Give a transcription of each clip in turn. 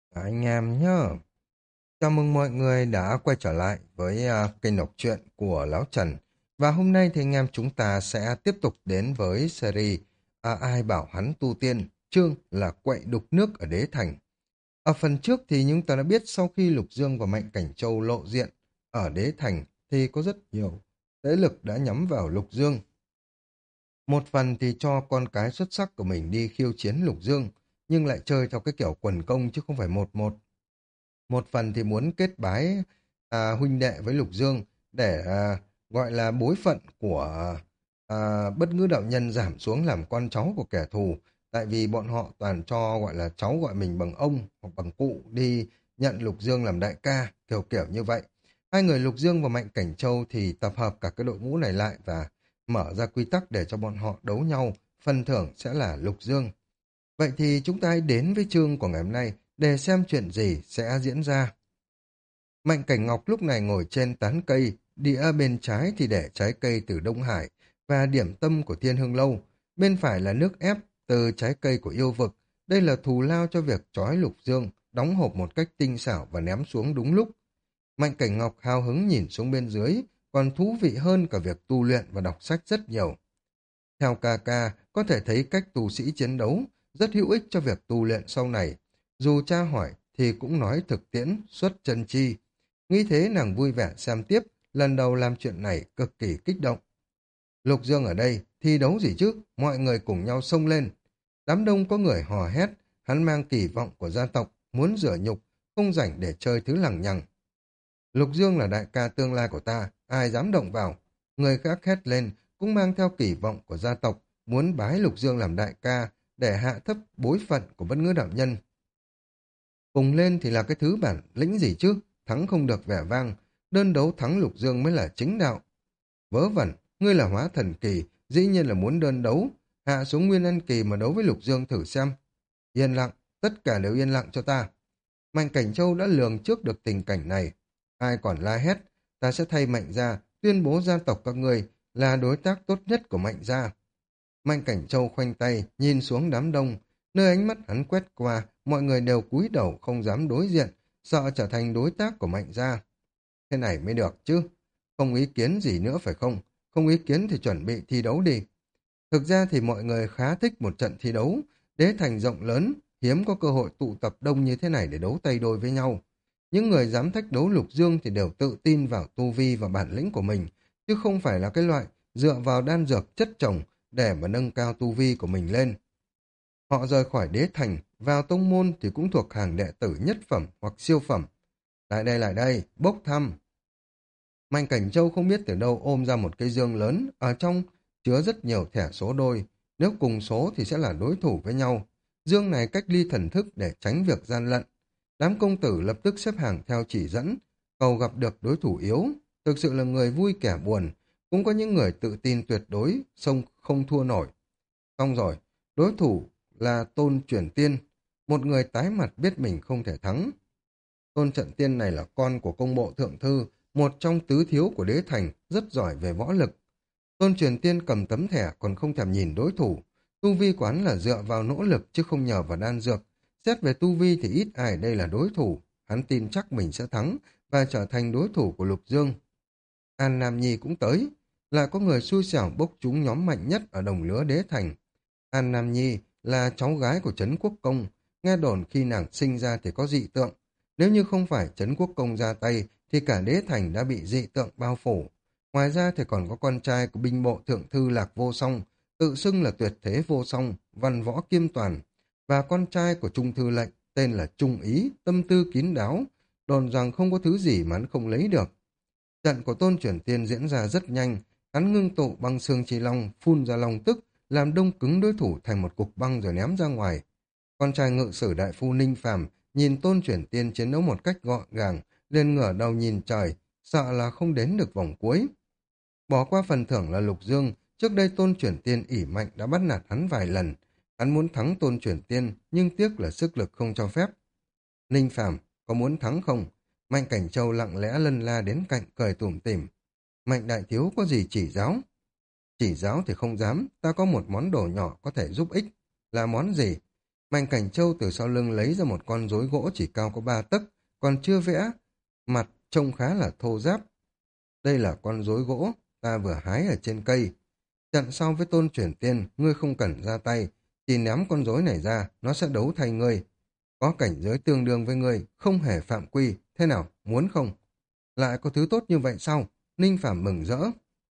Anh em nhá. Chào mừng mọi người đã quay trở lại với kênh đọc truyện của Lão Trần. Và hôm nay thì anh em chúng ta sẽ tiếp tục đến với series Ai bảo hắn tu tiên, chương là quậy đục nước ở đế thành. Ở phần trước thì chúng ta đã biết sau khi Lục Dương và Mạnh Cảnh Châu lộ diện ở đế thành thì có rất nhiều thế lực đã nhắm vào Lục Dương. Một phần thì cho con cái xuất sắc của mình đi khiêu chiến Lục Dương, nhưng lại chơi theo cái kiểu quần công chứ không phải một một. Một phần thì muốn kết bái huynh đệ với Lục Dương để gọi là bối phận của bất ngữ đạo nhân giảm xuống làm con cháu của kẻ thù. Tại vì bọn họ toàn cho gọi là cháu gọi mình bằng ông hoặc bằng cụ đi nhận Lục Dương làm đại ca, kiểu kiểu như vậy. Hai người Lục Dương và Mạnh Cảnh Châu thì tập hợp cả cái đội ngũ này lại và mở ra quy tắc để cho bọn họ đấu nhau, phần thưởng sẽ là Lục Dương. Vậy thì chúng ta hãy đến với chương của ngày hôm nay để xem chuyện gì sẽ diễn ra. Mạnh Cảnh Ngọc lúc này ngồi trên tán cây, đĩa bên trái thì để trái cây từ Đông Hải và điểm tâm của Thiên Hương Lâu, bên phải là nước ép từ trái cây của yêu vực. Đây là thù lao cho việc trói Lục Dương, đóng hộp một cách tinh xảo và ném xuống đúng lúc. Mạnh Cảnh Ngọc hào hứng nhìn xuống bên dưới, còn thú vị hơn cả việc tu luyện và đọc sách rất nhiều. Theo ca ca, có thể thấy cách tu sĩ chiến đấu rất hữu ích cho việc tu luyện sau này. Dù cha hỏi thì cũng nói thực tiễn, xuất chân chi. Nghĩ thế nàng vui vẻ xem tiếp, lần đầu làm chuyện này cực kỳ kích động. Lục Dương ở đây, thi đấu gì chứ, mọi người cùng nhau xông lên. Đám đông có người hò hét, hắn mang kỳ vọng của gia tộc, muốn rửa nhục, không rảnh để chơi thứ lằng nhằng. Lục Dương là đại ca tương lai của ta, ai dám động vào. Người khác hét lên, cũng mang theo kỳ vọng của gia tộc, muốn bái Lục Dương làm đại ca, để hạ thấp bối phận của bất ngữ đạo nhân. Cùng lên thì là cái thứ bản lĩnh gì chứ, thắng không được vẻ vang, đơn đấu thắng Lục Dương mới là chính đạo. Vớ vẩn, ngươi là hóa thần kỳ, dĩ nhiên là muốn đơn đấu, hạ xuống nguyên anh kỳ mà đấu với Lục Dương thử xem. Yên lặng, tất cả đều yên lặng cho ta. Mạnh Cảnh Châu đã lường trước được tình cảnh này. Ai còn la hét, ta sẽ thay Mạnh gia tuyên bố gia tộc các ngươi là đối tác tốt nhất của Mạnh gia. Mạnh Cảnh Châu khoanh tay, nhìn xuống đám đông, nơi ánh mắt hắn quét qua, mọi người đều cúi đầu không dám đối diện, sợ trở thành đối tác của Mạnh gia. Thế này mới được chứ. Không ý kiến gì nữa phải không? Không ý kiến thì chuẩn bị thi đấu đi. Thực ra thì mọi người khá thích một trận thi đấu, đế thành rộng lớn, hiếm có cơ hội tụ tập đông như thế này để đấu tay đôi với nhau. Những người dám thách đấu Lục Dương thì đều tự tin vào tu vi và bản lĩnh của mình, chứ không phải là cái loại dựa vào đan dược chất trồng để mà nâng cao tu vi của mình lên. Họ rời khỏi đế thành, vào tông môn thì cũng thuộc hàng đệ tử nhất phẩm hoặc siêu phẩm. Lại đây, bốc thăm. Mạnh Cảnh Châu không biết từ đâu ôm ra một cây dương lớn, ở trong chứa rất nhiều thẻ số đôi. Nếu cùng số thì sẽ là đối thủ với nhau. Dương này cách ly thần thức để tránh việc gian lận. Đám công tử lập tức xếp hàng theo chỉ dẫn, cầu gặp được đối thủ yếu. Thực sự là người vui kẻ buồn. Cũng có những người tự tin tuyệt đối, sông không thua nổi. Xong rồi, đối thủ là Tôn Chuyển Tiên. Một người tái mặt biết mình không thể thắng. Tôn Trận Tiên này là con của công bộ thượng thư, một trong tứ thiếu của đế thành, rất giỏi về võ lực. Tôn Truyền Tiên cầm tấm thẻ còn không thèm nhìn đối thủ. Tu vi quán là dựa vào nỗ lực chứ không nhờ vào đan dược. Xét về tu vi thì ít ai đây là đối thủ. Hắn tin chắc mình sẽ thắng và trở thành đối thủ của Lục Dương. An Nam Nhi cũng tới. Lại có người xui xẻo bốc trúng nhóm mạnh nhất ở đồng lứa đế thành. An Nam Nhi là cháu gái của Trấn Quốc Công. Nghe đồn khi nàng sinh ra thì có dị tượng. Nếu như không phải Trấn Quốc Công ra tay thì cả đế thành đã bị dị tượng bao phủ. Ngoài ra thì còn có con trai của binh bộ thượng thư Lạc Vô Song, tự xưng là tuyệt thế vô song, văn võ kiêm toàn, và con trai của trung thư lệnh tên là Trung Ý, tâm tư kín đáo, đồn rằng không có thứ gì mà hắn không lấy được. Trận của Tôn Chuyển Tiên diễn ra rất nhanh, hắn ngưng tụ băng xương chi long, phun ra long tức, làm đông cứng đối thủ thành một cục băng rồi ném ra ngoài. Con trai ngự sử đại phu Ninh Phàm nhìn Tôn Chuyển Tiên chiến đấu một cách gọn gàng, liền ngửa đầu nhìn trời, sợ là không đến được vòng cuối. Bỏ qua phần thưởng là Lục Dương, trước đây Tôn Chuyển Tiên ỷ mạnh đã bắt nạt hắn vài lần. Hắn muốn thắng Tôn Chuyển Tiên, nhưng tiếc là sức lực không cho phép. Ninh Phàm có muốn thắng không? Mạnh Cảnh Châu lặng lẽ lân la đến cạnh cười tủm tỉm. Mạnh đại thiếu có gì chỉ giáo? Chỉ giáo thì không dám, ta có một món đồ nhỏ có thể giúp ích. Là món gì? Mạnh Cảnh Châu từ sau lưng lấy ra một con rối gỗ chỉ cao có 3 tấc, còn chưa vẽ, mặt trông khá là thô ráp. Đây là con rối gỗ, ta vừa hái ở trên cây. Trận sau với Tôn Chuyển Tiên, ngươi không cần ra tay, chỉ ném con rối này ra, nó sẽ đấu thay ngươi. Có cảnh giới tương đương với ngươi, không hề phạm quy, thế nào, muốn không? Lại có thứ tốt như vậy sao? Ninh Phàm mừng rỡ.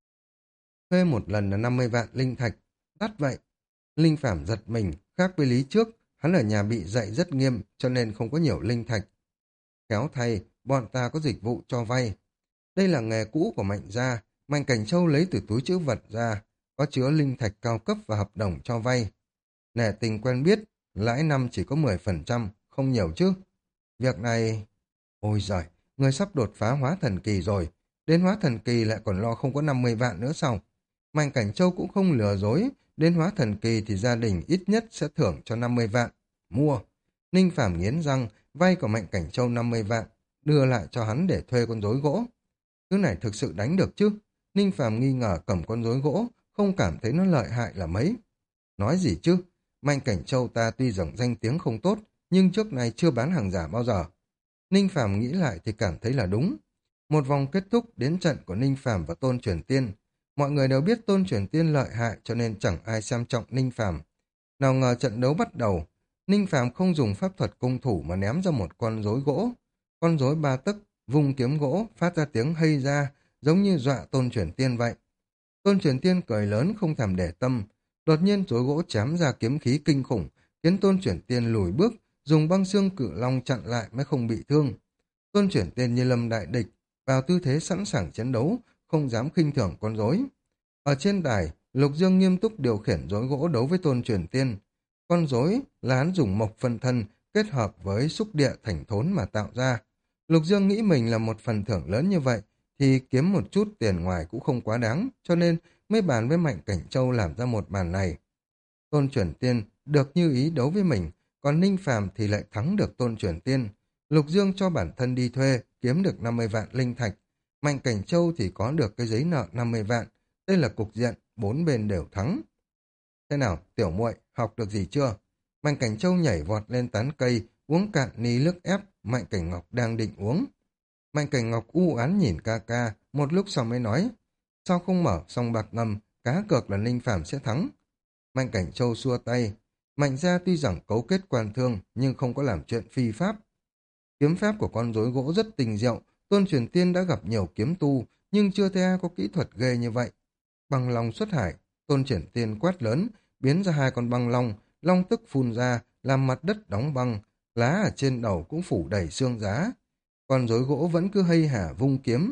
Thuê một lần là 50 vạn linh thạch, đắt vậy. Linh Phàm giật mình, khác với lý trước, hắn ở nhà bị dạy rất nghiêm, cho nên không có nhiều linh thạch. Khéo thay, bọn ta có dịch vụ cho vay. Đây là nghề cũ của Mạnh gia, Mạnh Cảnh Châu lấy từ túi trữ vật ra, có chứa linh thạch cao cấp và hợp đồng cho vay. Nể tình quen biết, lãi năm chỉ có 10%, không nhiều chứ. Việc này... Ôi giời, người sắp đột phá hóa thần kỳ rồi. Đến hóa thần kỳ lại còn lo không có 50 vạn nữa sao? Mạnh Cảnh Châu cũng không lừa dối. Đến hóa thần kỳ thì gia đình ít nhất sẽ thưởng cho 50 vạn. Mua. Ninh Phàm nghiến răng, vay của Mạnh Cảnh Châu 50 vạn, đưa lại cho hắn để thuê con rối gỗ. Thứ này thực sự đánh được chứ? Ninh Phàm nghi ngờ cầm con rối gỗ, không cảm thấy nó lợi hại là mấy. Nói gì chứ? Mạnh Cảnh Châu ta tuy rằng danh tiếng không tốt, nhưng trước này chưa bán hàng giả bao giờ. Ninh Phàm nghĩ lại thì cảm thấy là đúng. Một vòng kết thúc đến trận của Ninh Phàm và Tôn Truyền Tiên. Mọi người đều biết Tôn Truyền Tiên lợi hại cho nên chẳng ai xem trọng Ninh Phàm. Nào ngờ trận đấu bắt đầu, Ninh Phàm không dùng pháp thuật cung thủ mà ném ra một con rối gỗ. Con rối 3 tấc, vùng kiếm gỗ, phát ra tiếng hây ra, giống như dọa Tôn Truyền Tiên vậy. Tôn Truyền Tiên cười lớn không thèm để tâm. Đột nhiên rối gỗ chém ra kiếm khí kinh khủng, khiến Tôn Truyền Tiên lùi bước, dùng băng xương cự long chặn lại mới không bị thương. Tôn Chuyển Tiên như lâm đại địch, vào tư thế sẵn sàng chiến đấu, không dám khinh thường con rối. Ở trên đài, Lục Dương nghiêm túc điều khiển rối gỗ đấu với Tôn Chuyển Tiên. Con rối là hắn dùng mộc phân thân kết hợp với xúc địa thành thốn mà tạo ra. Lục Dương nghĩ mình là một phần thưởng lớn như vậy, thì kiếm một chút tiền ngoài cũng không quá đáng, cho nên mới bàn với Mạnh Cảnh Châu làm ra một bàn này. Tôn Chuyển Tiên được như ý đấu với mình, còn Ninh Phàm thì lại thắng được Tôn Chuyển Tiên. Lục Dương cho bản thân đi thuê, kiếm được 50 vạn linh thạch. Mạnh Cảnh Châu thì có được cái giấy nợ 50 vạn. Đây là cục diện, bốn bên đều thắng. Thế nào, tiểu muội học được gì chưa? Mạnh Cảnh Châu nhảy vọt lên tán cây, uống cạn ly nước ép, Mạnh Cảnh Ngọc đang định uống. Mạnh Cảnh Ngọc u oán nhìn ca ca, một lúc sau mới nói, sao không mở song bạc ngầm, cá cược là Ninh Phàm sẽ thắng. Mạnh Cảnh Châu xua tay, Mạnh gia tuy rằng cấu kết quan thương, nhưng không có làm chuyện phi pháp. Kiếm pháp của con rối gỗ rất tinh diệu, Tôn Truyền Tiên đã gặp nhiều kiếm tu, nhưng chưa thấy ai có kỹ thuật ghê như vậy. Băng long xuất hải, Tôn Truyền Tiên quát lớn, biến ra 2 con băng long, long tức phun ra, làm mặt đất đóng băng, lá ở trên đầu cũng phủ đầy xương giá. Con rối gỗ vẫn cứ hây hả vung kiếm,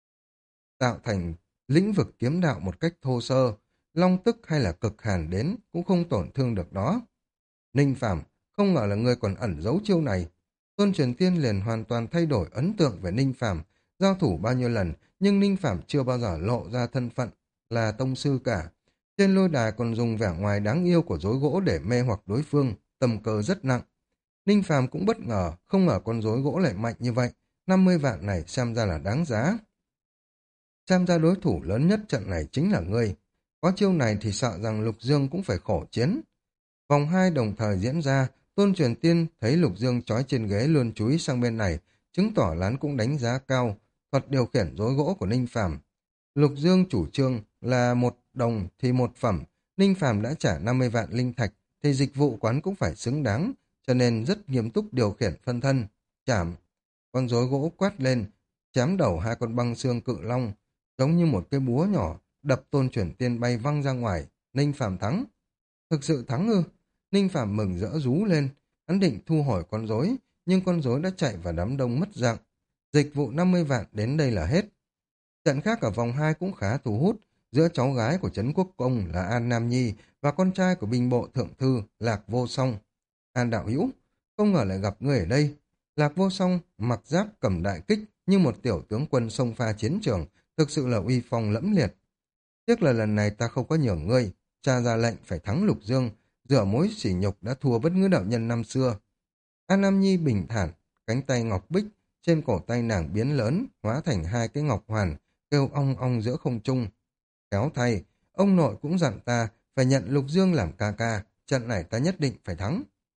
tạo thành lĩnh vực kiếm đạo một cách thô sơ, long tức hay là cực hàn đến cũng không tổn thương được đó. Ninh Phàm, không ngờ là ngươi còn ẩn giấu chiêu này. Tôn Truyền Tiên liền hoàn toàn thay đổi ấn tượng về Ninh Phàm, giao thủ bao nhiêu lần, nhưng Ninh Phàm chưa bao giờ lộ ra thân phận là tông sư cả. Trên lôi đài còn dùng vẻ ngoài đáng yêu của rối gỗ để mê hoặc đối phương, tầm cơ rất nặng. Ninh Phàm cũng bất ngờ, không ngờ con rối gỗ lại mạnh như vậy, 50 vạn này xem ra là đáng giá. Xem ra đối thủ lớn nhất trận này chính là ngươi. Có chiêu này thì sợ rằng Lục Dương cũng phải khổ chiến. Vòng 2 đồng thời diễn ra, Tôn Truyền Tiên thấy Lục Dương trói trên ghế luôn chú ý sang bên này, chứng tỏ lán cũng đánh giá cao, thuật điều khiển rối gỗ của Ninh Phàm. Lục Dương chủ trương là 1 đồng thì 1 phẩm, Ninh Phàm đã trả 50 vạn linh thạch, thì dịch vụ quán cũng phải xứng đáng, cho nên rất nghiêm túc điều khiển phân thân. Chảm, con rối gỗ quát lên, chém đầu 2 con băng xương cự long, giống như một cái búa nhỏ, đập Tôn Truyền Tiên bay văng ra ngoài. Ninh Phàm thắng. Thực sự thắng ư? Ninh Phàm mừng rỡ rú lên, hắn định thu hồi con rối, nhưng con rối đã chạy vào đám đông mất dạng. Dịch vụ 50 vạn đến đây là hết. Trận khác ở vòng 2 cũng khá thu hút, giữa cháu gái của Trấn Quốc Công là An Nam Nhi và con trai của binh bộ thượng thư Lạc Vô Song. An đạo hữu, không ngờ lại gặp ngươi ở đây. Lạc Vô Song mặc giáp cầm đại kích như một tiểu tướng quân xông pha chiến trường, thực sự là uy phong lẫm liệt. Tiếc là lần này ta không có nhường ngươi, cha ra lệnh phải thắng Lục Dương, rửa mối sỉ nhục đã thua bất ngữ đạo nhân năm xưa. An Nam Nhi bình thản, cánh tay ngọc bích, trên cổ tay nàng biến lớn, hóa thành 2 cái ngọc hoàn, kêu ong ong giữa không trung. Kéo thay, ông nội cũng dặn ta phải nhận Lục Dương làm ca ca, trận này ta nhất định phải thắng.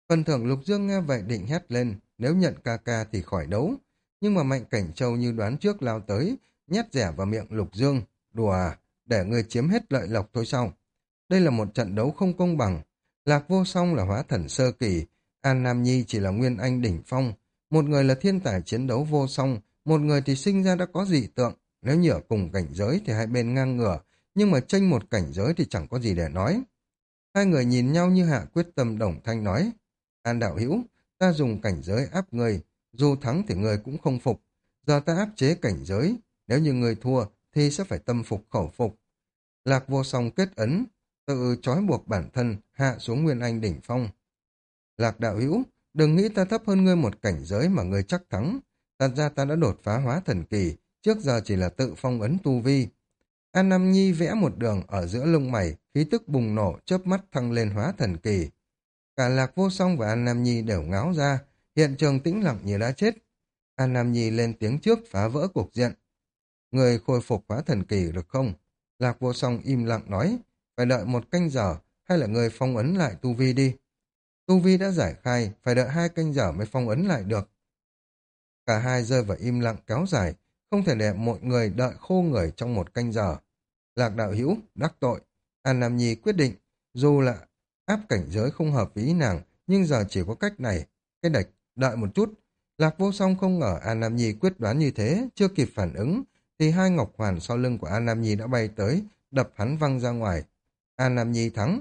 Phần thưởng Lục Dương nghe vậy định hét lên, nếu nhận ca ca thì khỏi đấu. Nhưng mà Mạnh Cảnh Châu như đoán trước lao tới, nhét rẻ vào miệng Lục Dương. Đùa à, để người chiếm hết lợi lộc thôi sao? Đây là một trận đấu không công bằng. Lạc Vô Song là hóa thần sơ kỳ, An Nam Nhi chỉ là nguyên anh đỉnh phong. Một người là thiên tài chiến đấu vô song, một người thì sinh ra đã có dị tượng. Nếu như ở cùng cảnh giới thì hai bên ngang ngửa, nhưng mà chênh một cảnh giới thì chẳng có gì để nói. Hai người nhìn nhau như hạ quyết tâm đồng thanh nói. An đạo hữu, ta dùng cảnh giới áp người, dù thắng thì người cũng không phục. Giờ ta áp chế cảnh giới, nếu như người thua thì sẽ phải tâm phục khẩu phục. Lạc Vô Song kết ấn, tự trói buộc bản thân hạ xuống nguyên anh đỉnh phong. Lạc đạo hữu, đừng nghĩ ta thấp hơn ngươi một cảnh giới mà ngươi chắc thắng. Thật ra ta đã đột phá hóa thần kỳ, trước giờ chỉ là tự phong ấn tu vi. An Nam Nhi vẽ một đường ở giữa lông mày, khí tức bùng nổ, chớp mắt thăng lên hóa thần kỳ. Cả Lạc Vô Song và An Nam Nhi đều ngáo ra, hiện trường tĩnh lặng như đã chết. An Nam Nhi lên tiếng trước phá vỡ cục diện. Người khôi phục hóa thần kỳ được không? Lạc Vô Song im lặng nói, phải đợi một canh giờ, hay là người phong ấn lại tu vi đi. Tu vi đã giải khai, phải đợi 2 canh giờ mới phong ấn lại được. Cả hai rơi vào im lặng kéo dài, không thể để mọi người đợi khô người trong 1 canh giờ. Lạc đạo hữu, đắc tội. An Nam Nhi quyết định, dù là áp cảnh giới không hợp với ý nàng, nhưng giờ chỉ có cách này. Cái đạch, đợi một chút. Lạc Vô Song không ngờ An Nam Nhi quyết đoán như thế, chưa kịp phản ứng, thì 2 ngọc hoàn sau lưng của An Nam Nhi đã bay tới, đập hắn văng ra ngoài. An Nam Nhi thắng.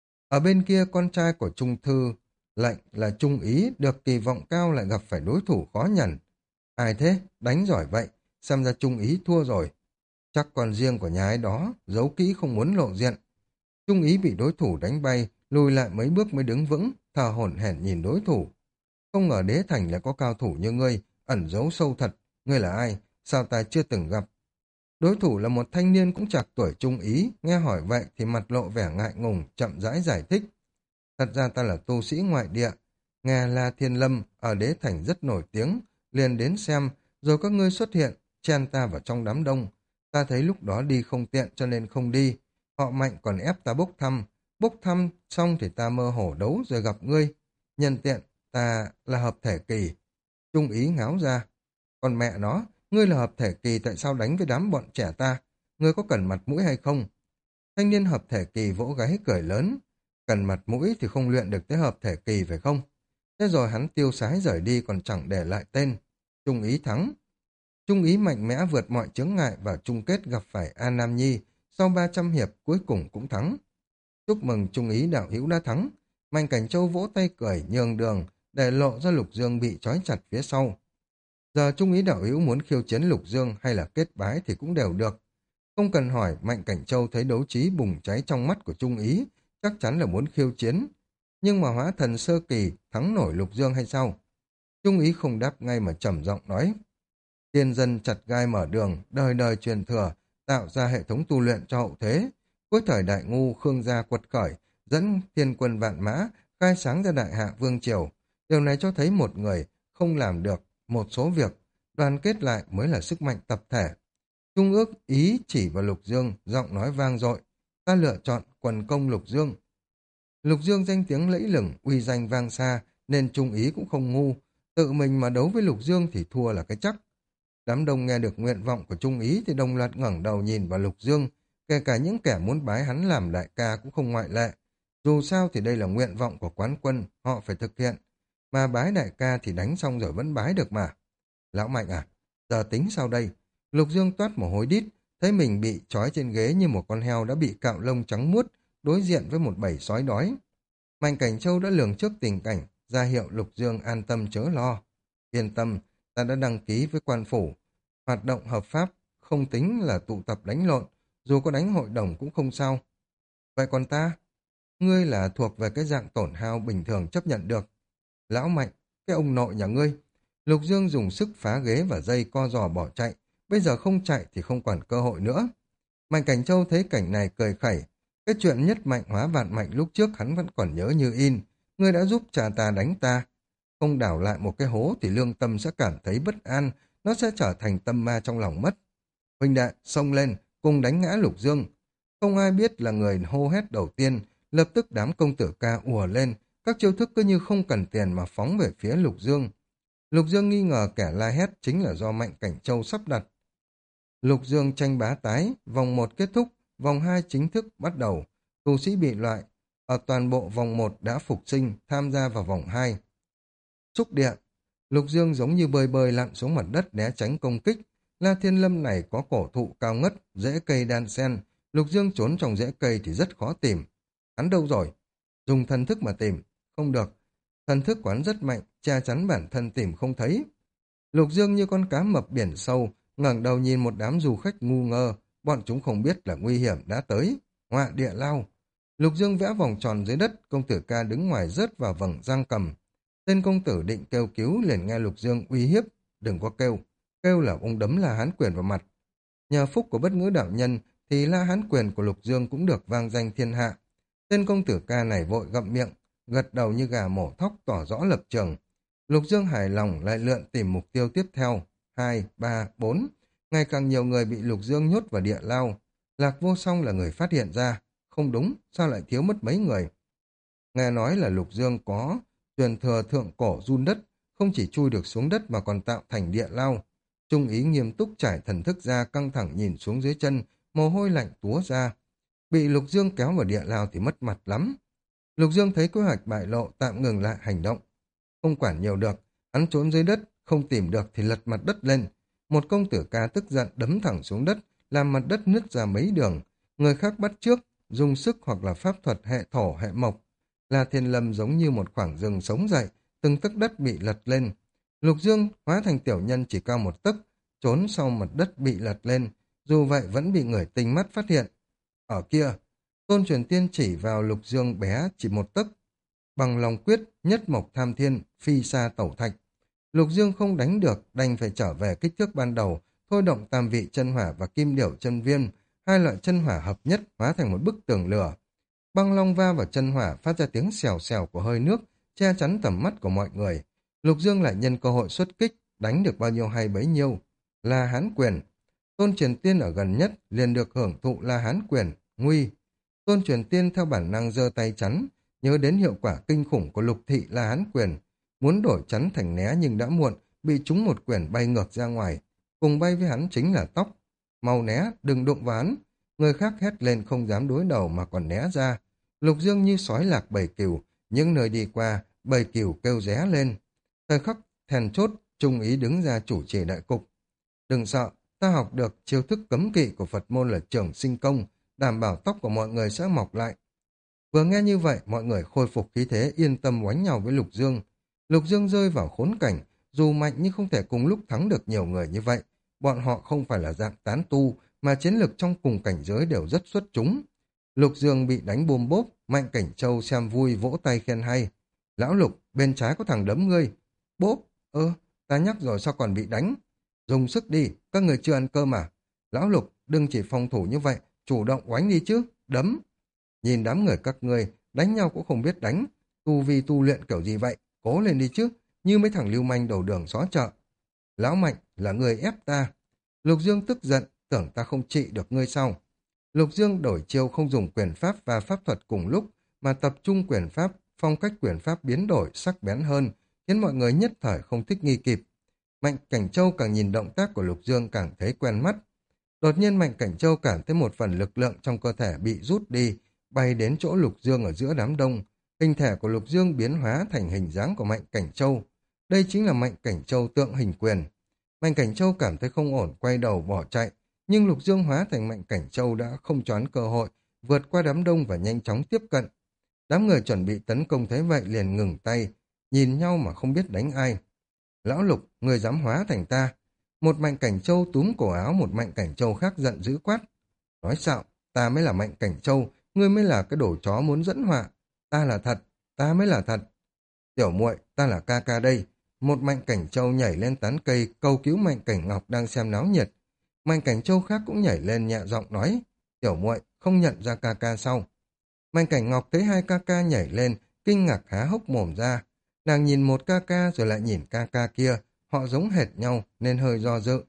Ở bên kia con trai của Trung Thư, lệnh là Trung Ý, được kỳ vọng cao lại gặp phải đối thủ khó nhằn. Ai thế? Đánh giỏi vậy. Xem ra Trung Ý thua rồi. Chắc còn riêng của nhà ấy đó, giấu kỹ không muốn lộ diện. Trung Ý bị đối thủ đánh bay, lùi lại mấy bước mới đứng vững, thở hổn hển nhìn đối thủ. Không ngờ Đế Thành lại có cao thủ như ngươi, ẩn giấu sâu thật. Ngươi là ai? Sao ta chưa từng gặp? Đối thủ là một thanh niên cũng chạc tuổi Trung Ý, nghe hỏi vậy thì mặt lộ vẻ ngại ngùng, chậm rãi giải thích. Thật ra ta là tu sĩ ngoại địa, nghe La Thiên Lâm ở Đế Thành rất nổi tiếng, liền đến xem, rồi các ngươi xuất hiện, chen ta vào trong đám đông. Ta thấy lúc đó đi không tiện cho nên không đi. Họ Mạnh còn ép ta bốc thăm xong thì ta mơ hồ đấu rồi gặp ngươi. Nhân tiện, ta là hợp thể kỳ. Trung Ý ngáo ra. Còn mẹ nó, ngươi là hợp thể kỳ tại sao đánh với đám bọn trẻ ta? Ngươi có cần mặt mũi hay không? Thanh niên hợp thể kỳ vỗ gáy cười lớn. Cần mặt mũi thì không luyện được tới hợp thể kỳ phải không? Thế rồi hắn tiêu sái rời đi còn chẳng để lại tên. Trung Ý thắng. Trung Ý mạnh mẽ vượt mọi chướng ngại và chung kết gặp phải An Nam Nhi. Sau 300 hiệp cuối cùng cũng thắng. Chúc mừng Trung Ý đạo hữu đã thắng. Mạnh Cảnh Châu vỗ tay cười nhường đường để lộ ra Lục Dương bị trói chặt phía sau. Giờ Trung Ý đạo hữu muốn khiêu chiến Lục Dương hay là kết bái thì cũng đều được. Không cần hỏi, Mạnh Cảnh Châu thấy đấu trí bùng cháy trong mắt của Trung Ý, chắc chắn là muốn khiêu chiến. Nhưng mà hóa thần sơ kỳ thắng nổi Lục Dương hay sao? Trung Ý không đáp ngay mà trầm giọng nói. Tiên dân chặt gai mở đường, đời đời truyền thừa, tạo ra hệ thống tu luyện cho hậu thế. Cuối thời đại ngu, Khương gia quật khởi, dẫn thiên quân vạn mã, khai sáng ra đại hạ vương triều. Điều này cho thấy một người không làm được một số việc, đoàn kết lại mới là sức mạnh tập thể. Trung ước ý chỉ vào Lục Dương, giọng nói vang dội. Ta lựa chọn quần công Lục Dương. Lục Dương danh tiếng lẫy lừng, uy danh vang xa, nên Trung Ý cũng không ngu. Tự mình mà đấu với Lục Dương thì thua là cái chắc. Đám đông nghe được nguyện vọng của Trung Ý thì đồng loạt ngẩng đầu nhìn vào Lục Dương, kể cả những kẻ muốn bái hắn làm đại ca cũng không ngoại lệ. Dù sao thì đây là nguyện vọng của quán quân, họ phải thực hiện. Mà bái đại ca thì đánh xong rồi vẫn bái được mà. Lão Mạnh à, giờ tính sao đây? Lục Dương toát mồ hôi đít, thấy mình bị trói trên ghế như một con heo đã bị cạo lông trắng muốt, đối diện với một bầy sói đói. Mạnh Cảnh Châu đã lường trước tình cảnh, ra hiệu Lục Dương an tâm chớ lo. Yên tâm, ta đã đăng ký với quan phủ. Hoạt động hợp pháp, không tính là tụ tập đánh lộn, dù có đánh hội đồng cũng không sao. Vậy còn ta? Ngươi là thuộc về cái dạng tổn hao bình thường chấp nhận được. Lão Mạnh, cái ông nội nhà ngươi. Lục Dương dùng sức phá ghế và dây co giò bỏ chạy, bây giờ không chạy thì không còn cơ hội nữa. Mạnh Cảnh Châu thấy cảnh này cười khẩy. Cái chuyện nhất mạnh hóa vạn mạnh lúc trước hắn vẫn còn nhớ như in. Ngươi đã giúp cha ta đánh ta. Không đảo lại một cái hố thì lương tâm sẽ cảm thấy bất an, nó sẽ trở thành tâm ma trong lòng mất. Huynh đệ, xông lên, cùng đánh ngã Lục Dương. Không ai biết là người hô hét đầu tiên, lập tức đám công tử ca ùa lên, các chiêu thức cứ như không cần tiền mà phóng về phía Lục Dương. Lục Dương nghi ngờ kẻ la hét chính là do Mạnh Cảnh Châu sắp đặt. Lục Dương tranh bá tái, vòng 1 kết thúc, vòng 2 chính thức bắt đầu. Tu sĩ bị loại, ở toàn bộ vòng 1 đã phục sinh, tham gia vào vòng 2. Xúc địa, Lục Dương giống như bơi bơi lặn xuống mặt đất né tránh công kích. La Thiên Lâm này có cổ thụ cao ngất, rễ cây đan xen. Lục Dương trốn trong rễ cây thì rất khó tìm. Hắn đâu rồi? Dùng thần thức mà tìm. Không được. Thần thức quán rất mạnh, che chắn bản thân tìm không thấy. Lục Dương như con cá mập biển sâu, ngẩng đầu nhìn một đám du khách ngu ngơ, bọn chúng không biết là nguy hiểm đã tới. Họa địa lao. Lục Dương vẽ vòng tròn dưới đất, công tử ca đứng ngoài rớt vào vầng giang cầm. Tên công tử định kêu cứu liền nghe Lục Dương uy hiếp. Đừng có kêu. Kêu là ông đấm La Hán Quyền vào mặt. Nhờ phúc của bất ngữ đạo nhân thì La Hán Quyền của Lục Dương cũng được vang danh thiên hạ. Tên công tử ca này vội gặm miệng, gật đầu như gà mổ thóc tỏ rõ lập trường. Lục Dương hài lòng lại lượn tìm mục tiêu tiếp theo. 2, 3, 4. Ngày càng nhiều người bị Lục Dương nhốt vào địa lao. Lạc Vô Song là người phát hiện ra. Không đúng, sao lại thiếu mất mấy người? Nghe nói là Lục Dương có truyền thừa thượng cổ run đất, không chỉ chui được xuống đất mà còn tạo thành địa lao. Trung ý nghiêm túc trải thần thức ra, căng thẳng nhìn xuống dưới chân, mồ hôi lạnh túa ra. Bị Lục Dương kéo vào địa lao thì mất mặt lắm. Lục Dương thấy kế hoạch bại lộ, tạm ngừng lại hành động. Không quản nhiều được, hắn trốn dưới đất, không tìm được thì lật mặt đất lên. Một công tử ca tức giận đấm thẳng xuống đất, làm mặt đất nứt ra mấy đường. Người khác bắt trước, dùng sức hoặc là pháp thuật hệ thổ hệ mộc. La Thiên Lâm giống như một khoảng rừng sống dậy, từng tấc đất bị lật lên. Lục Dương hóa thành tiểu nhân chỉ cao một tấc, trốn sau mặt đất bị lật lên, dù vậy vẫn bị người tinh mắt phát hiện. Ở kia, Tôn Truyền Tiên chỉ vào Lục Dương bé chỉ một tấc. Bằng lòng quyết, nhất mộc tham thiên, phi xa tẩu thạch. Lục Dương không đánh được, đành phải trở về kích thước ban đầu, thôi động tam vị chân hỏa và kim điểu chân viên, hai loại chân hỏa hợp nhất hóa thành một bức tường lửa. Băng long va vào chân hỏa phát ra tiếng xèo xèo của hơi nước, che chắn tầm mắt của mọi người. Lục Dương lại nhân cơ hội xuất kích, đánh được bao nhiêu hay bấy nhiêu. La Hán Quyền. Tôn Truyền Tiên ở gần nhất liền được hưởng thụ La Hán Quyền, nguy. Tôn Truyền Tiên theo bản năng giơ tay chắn, nhớ đến hiệu quả kinh khủng của Lục Thị La Hán Quyền. Muốn đổi chắn thành né nhưng đã muộn, bị trúng một quyền bay ngược ra ngoài. Cùng bay với hắn chính là tóc. Mau né, đừng đụng vào hắn. Người khác hét lên không dám đối đầu mà còn né ra. Lục Dương như sói lạc bầy cừu, những nơi đi qua, bầy cừu kêu ré lên. Thời khắc thèn chốt, Trung Ý đứng ra chủ trì đại cục. Đừng sợ, ta học được chiêu thức cấm kỵ của Phật môn là trường sinh công, đảm bảo tóc của mọi người sẽ mọc lại. Vừa nghe như vậy, mọi người khôi phục khí thế yên tâm oánh nhau với Lục Dương. Lục Dương rơi vào khốn cảnh, dù mạnh nhưng không thể cùng lúc thắng được nhiều người như vậy. Bọn họ không phải là dạng tán tu, mà chiến lược trong cùng cảnh giới đều rất xuất chúng. Lục Dương bị đánh bôm bốp, Mạnh Cảnh Châu xem vui vỗ tay khen hay. Lão Lục, bên trái có thằng đấm ngươi. Bốp, ta nhắc rồi sao còn bị đánh. Dùng sức đi, các người chưa ăn cơm à? Lão Lục, đừng chỉ phòng thủ như vậy, chủ động oánh đi chứ, đấm. Nhìn đám người các ngươi, đánh nhau cũng không biết đánh. Tu vi tu luyện kiểu gì vậy? Cố lên đi chứ, như mấy thằng lưu manh đầu đường xó chợ. Lão Mạnh, là người ép ta. Lục Dương tức giận, tưởng ta không trị được ngươi sao? Lục Dương đổi chiêu không dùng quyền pháp và pháp thuật cùng lúc, mà tập trung quyền pháp, phong cách quyền pháp biến đổi, sắc bén hơn, khiến mọi người nhất thời không thích nghi kịp. Mạnh Cảnh Châu càng nhìn động tác của Lục Dương càng thấy quen mắt. Đột nhiên Mạnh Cảnh Châu cảm thấy một phần lực lượng trong cơ thể bị rút đi, bay đến chỗ Lục Dương ở giữa đám đông. Hình thể của Lục Dương biến hóa thành hình dáng của Mạnh Cảnh Châu. Đây chính là Mạnh Cảnh Châu tượng hình quyền. Mạnh Cảnh Châu cảm thấy không ổn, quay đầu bỏ chạy, nhưng Lục Dương hóa thành Mạnh Cảnh Châu đã không choán cơ hội, vượt qua đám đông và nhanh chóng tiếp cận. Đám người chuẩn bị tấn công thấy vậy liền ngừng tay, nhìn nhau mà không biết đánh ai. Lão Lục, người dám hóa thành ta. Một Mạnh Cảnh Châu túm cổ áo một Mạnh Cảnh Châu khác giận dữ quát. Nói xạo, ta mới là Mạnh Cảnh Châu, ngươi mới là cái đồ chó muốn dẫn họa. Ta là thật, ta mới là thật. Tiểu muội, ta là ca ca đây. Một Mạnh Cảnh Châu nhảy lên tán cây cầu cứu Mạnh Cảnh Ngọc đang xem náo nhiệt. Mạnh Cảnh Châu khác cũng nhảy lên nhẹ giọng nói. Tiểu muội không nhận ra ca ca sau. Mạnh Cảnh Ngọc thấy hai ca ca nhảy lên, kinh ngạc há hốc mồm ra. Nàng nhìn một ca ca rồi lại nhìn ca ca kia, họ giống hệt nhau nên hơi do dự.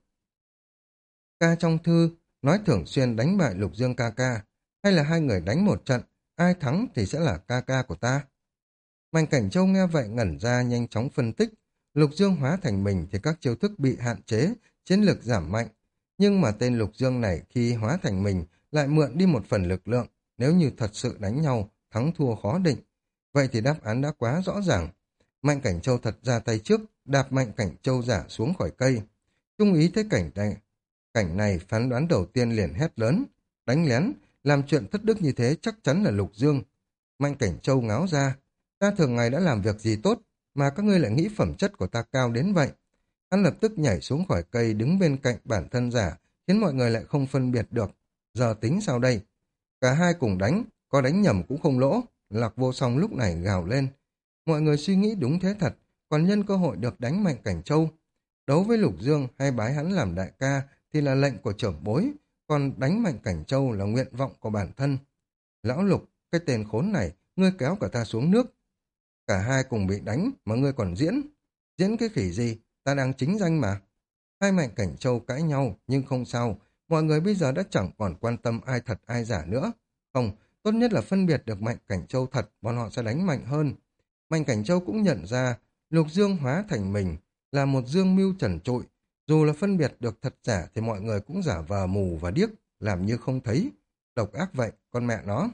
Ca trong thư nói thường xuyên đánh bại Lục Dương ca ca, hay là hai người đánh một trận, ai thắng thì sẽ là ca ca của ta. Mạnh Cảnh Châu nghe vậy ngẩn ra nhanh chóng phân tích. Lục Dương hóa thành mình thì các chiêu thức bị hạn chế, chiến lực giảm mạnh. Nhưng mà tên Lục Dương này khi hóa thành mình lại mượn đi một phần lực lượng. Nếu như thật sự đánh nhau, thắng thua khó định. Vậy thì đáp án đã quá rõ ràng. Mạnh Cảnh Châu thật ra tay trước, đạp Mạnh Cảnh Châu giả xuống khỏi cây. Trung ý thấy cảnh này phán đoán đầu tiên liền hét lớn. Đánh lén, làm chuyện thất đức như thế chắc chắn là Lục Dương. Mạnh Cảnh Châu ngáo ra. Ta thường ngày đã làm việc gì tốt, mà các ngươi lại nghĩ phẩm chất của ta cao đến vậy. Hắn lập tức nhảy xuống khỏi cây đứng bên cạnh bản thân giả, khiến mọi người lại không phân biệt được. Giờ tính sao đây? Cả hai cùng đánh, có đánh nhầm cũng không lỗ. Lạc Vô Song lúc này gào lên. Mọi người suy nghĩ đúng thế thật, còn nhân cơ hội được đánh Mạnh Cảnh Châu. Đấu với Lục Dương hay bái hắn làm đại ca thì là lệnh của trưởng bối, còn đánh Mạnh Cảnh Châu là nguyện vọng của bản thân. Lão Lục, cái tên khốn này, ngươi kéo cả ta xuống nước. Cả hai cùng bị đánh mà ngươi còn diễn. Diễn cái khỉ gì, ta đang chính danh mà. Hai Mạnh Cảnh Châu cãi nhau, nhưng không sao, mọi người bây giờ đã chẳng còn quan tâm ai thật ai giả nữa. Không, tốt nhất là phân biệt được Mạnh Cảnh Châu thật, bọn họ sẽ đánh mạnh hơn. Mạnh Cảnh Châu cũng nhận ra, Lục Dương hóa thành mình, là một dương mưu trần trụi. Dù là phân biệt được thật giả thì mọi người cũng giả vờ mù và điếc, làm như không thấy. Độc ác vậy, con mẹ nó.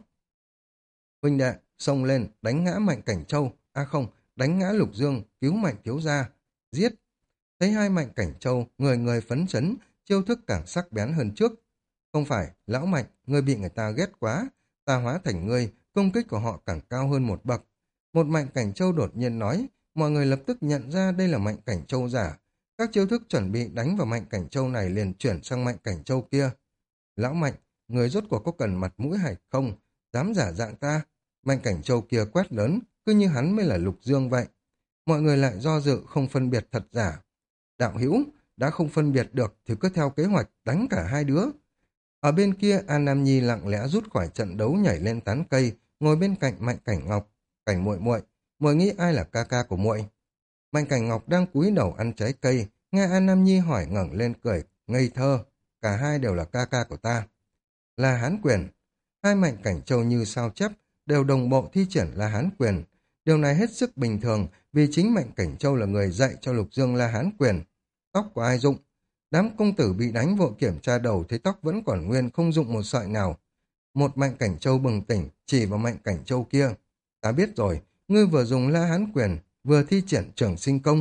Huynh đệ, xông lên, đánh ngã Mạnh Cảnh Châu, không, đánh ngã Lục Dương, cứu Mạnh thiếu gia, giết. Thấy hai Mạnh Cảnh Châu, người người phấn chấn, chiêu thức càng sắc bén hơn trước. Không phải, lão Mạnh, ngươi bị người ta ghét quá, ta hóa thành ngươi, công kích của họ càng cao hơn một bậc. Một Mạnh Cảnh Châu đột nhiên nói, mọi người lập tức nhận ra đây là Mạnh Cảnh Châu giả. Các chiêu thức chuẩn bị đánh vào Mạnh Cảnh Châu này liền chuyển sang Mạnh Cảnh Châu kia. Lão Mạnh, người rốt cuộc có cần mặt mũi hay không? Dám giả dạng ta? Mạnh Cảnh Châu kia quát lớn, cứ như hắn mới là Lục Dương vậy. Mọi người lại do dự không phân biệt thật giả. Đạo hữu đã không phân biệt được thì cứ theo kế hoạch đánh cả hai đứa. Ở bên kia An Nam Nhi lặng lẽ rút khỏi trận đấu nhảy lên tán cây, ngồi bên cạnh Mạnh Cảnh Ngọc. Cảnh muội muội, muội nghĩ ai là ca ca của muội? Mạnh Cảnh Ngọc đang cúi đầu ăn trái cây, nghe An Nam Nhi hỏi ngẩng lên cười, ngây thơ. Cả hai đều là ca ca của ta. La Hán Quyền. Hai Mạnh Cảnh Châu như sao chép, đều đồng bộ thi triển La Hán Quyền. Điều này hết sức bình thường vì chính Mạnh Cảnh Châu là người dạy cho Lục Dương La Hán Quyền. Tóc của ai dụng? Đám công tử bị đánh vội kiểm tra đầu thấy tóc vẫn còn nguyên không dụng một sợi nào. Một Mạnh Cảnh Châu bừng tỉnh chỉ vào Mạnh Cảnh Châu kia. Ta biết rồi, ngươi vừa dùng La Hán Quyền, vừa thi triển Trường Sinh Công.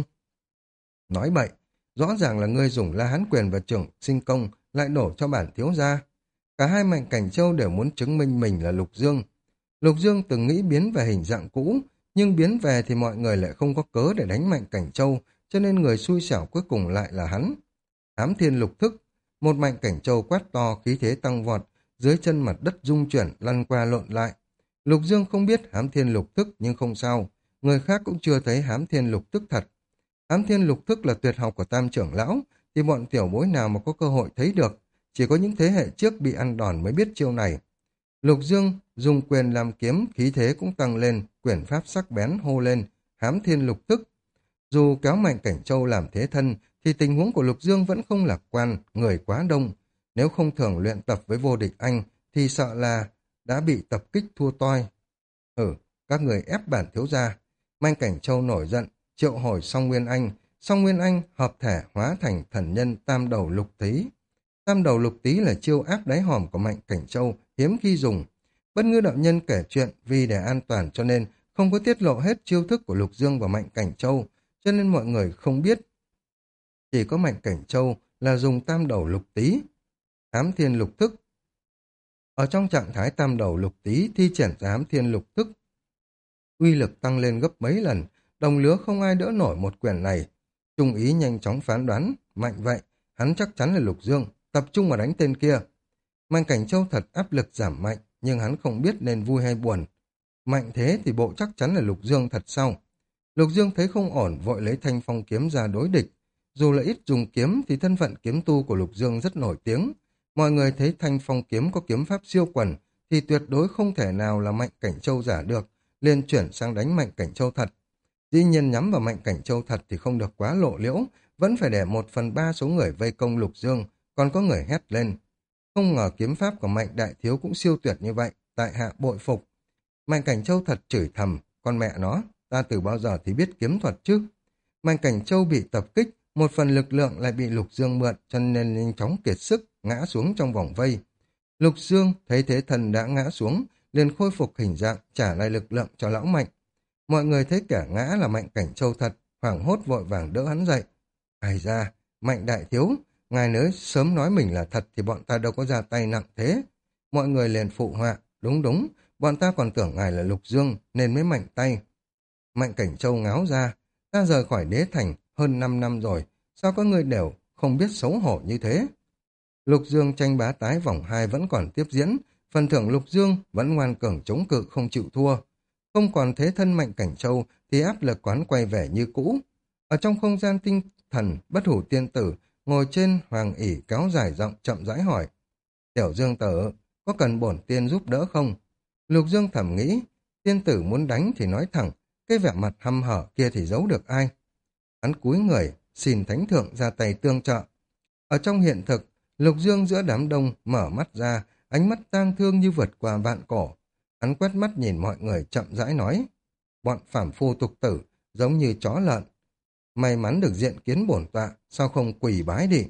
Nói bậy, rõ ràng là ngươi dùng La Hán Quyền và Trường Sinh Công lại đổ cho bản thiếu gia. Cả hai Mạnh Cảnh Châu đều muốn chứng minh mình là Lục Dương. Lục Dương từng nghĩ biến về hình dạng cũ, nhưng biến về thì mọi người lại không có cớ để đánh Mạnh Cảnh Châu, cho nên người xui xẻo cuối cùng lại là hắn. Hám Thiên Lục Thức, một Mạnh Cảnh Châu quát to khí thế tăng vọt, dưới chân mặt đất rung chuyển lăn qua lộn lại. Lục Dương không biết Hám Thiên Lục Thức nhưng không sao, người khác cũng chưa thấy Hám Thiên Lục Thức thật. Hám Thiên Lục Thức là tuyệt học của Tam trưởng lão, thì bọn tiểu bối nào mà có cơ hội thấy được, chỉ có những thế hệ trước bị ăn đòn mới biết chiêu này. Lục Dương dùng quyền làm kiếm, khí thế cũng tăng lên, quyền pháp sắc bén hô lên, Hám Thiên Lục Thức. Dù kéo Mạnh Cảnh Châu làm thế thân, thì tình huống của Lục Dương vẫn không lạc quan, người quá đông. Nếu không thường luyện tập với vô địch anh, thì sợ là đã bị tập kích thua toi. Các người ép bản thiếu gia. Mạnh Cảnh Châu nổi giận, triệu hồi Song Nguyên Anh hợp thể hóa thành thần nhân tam đầu lục tý. Tam đầu lục tý là chiêu áp đáy hòm của Mạnh Cảnh Châu, hiếm khi dùng. Bất Ngư đạo nhân kể chuyện vì để an toàn cho nên không có tiết lộ hết chiêu thức của Lục Dương và Mạnh Cảnh Châu, cho nên mọi người không biết. Chỉ có Mạnh Cảnh Châu là dùng tam đầu lục tý, Ám Thiên Lục Thức. Ở trong trạng thái tam đầu lục tý thi triển ra Ám Thiên Lục Thức, uy lực tăng lên gấp mấy lần, đồng lứa không ai đỡ nổi một quyền này. Trung ý nhanh chóng phán đoán, mạnh vậy, hắn chắc chắn là Lục Dương, tập trung mà đánh tên kia. Mạnh Cảnh Châu thật áp lực giảm mạnh, nhưng hắn không biết nên vui hay buồn. Mạnh thế thì bộ chắc chắn là Lục Dương thật sao? Lục Dương thấy không ổn, vội lấy thanh phong kiếm ra đối địch. Dù là ít dùng kiếm thì thân phận kiếm tu của Lục Dương rất nổi tiếng. Mọi người thấy thanh phong kiếm có kiếm pháp siêu quần thì tuyệt đối không thể nào là Mạnh Cảnh Châu giả được, liền chuyển sang đánh Mạnh Cảnh Châu thật. Dĩ nhiên nhắm vào Mạnh Cảnh Châu thật thì không được quá lộ liễu, vẫn phải để 1/3 số người vây công Lục Dương, còn có người hét lên. Không ngờ kiếm pháp của Mạnh đại thiếu cũng siêu tuyệt như vậy, tại hạ bội phục. Mạnh Cảnh Châu thật chửi thầm, con mẹ nó, ta từ bao giờ thì biết kiếm thuật chứ? Mạnh Cảnh Châu bị tập kích, một phần lực lượng lại bị Lục Dương mượn, cho nên nhanh chóng kiệt sức, ngã xuống trong vòng vây. Lục Dương thấy thế thần đã ngã xuống, liền khôi phục hình dạng, trả lại lực lượng cho lão Mạnh. Mọi người thấy kẻ ngã là Mạnh Cảnh Châu thật, hoảng hốt vội vàng đỡ hắn dậy. Ai ra, Mạnh đại thiếu, ngài nếu sớm nói mình là thật thì bọn ta đâu có ra tay nặng thế. Mọi người liền phụ họa, đúng đúng, bọn ta còn tưởng ngài là Lục Dương nên mới mạnh tay. Mạnh Cảnh Châu ngáo ra, ta rời khỏi đế thành hơn 5 năm rồi, sao các ngươi đều không biết xấu hổ như thế? Lục Dương tranh bá tái vòng 2 vẫn còn tiếp diễn, phần thưởng Lục Dương vẫn ngoan cường chống cự không chịu thua. Không còn thế thân Mạnh Cảnh Châu thì áp lực quán quay về như cũ. Ở trong không gian tinh thần, Bất Hủ Tiên Tử ngồi trên hoàng ỷ kéo dài giọng chậm rãi hỏi. Tiểu Dương Tử, có cần bổn tiên giúp đỡ không? Lục Dương thầm nghĩ, tiên tử muốn đánh thì nói thẳng, cái vẻ mặt hăm hở kia thì giấu được ai? Hắn cúi người, xin thánh thượng ra tay tương trợ. Ở trong hiện thực, Lục Dương giữa đám đông mở mắt ra, ánh mắt tang thương như vượt qua vạn cổ. Hắn quét mắt nhìn mọi người chậm rãi nói, bọn phàm phu tục tử, giống như chó lợn. May mắn được diện kiến bổn tọa, sao không quỳ bái đi?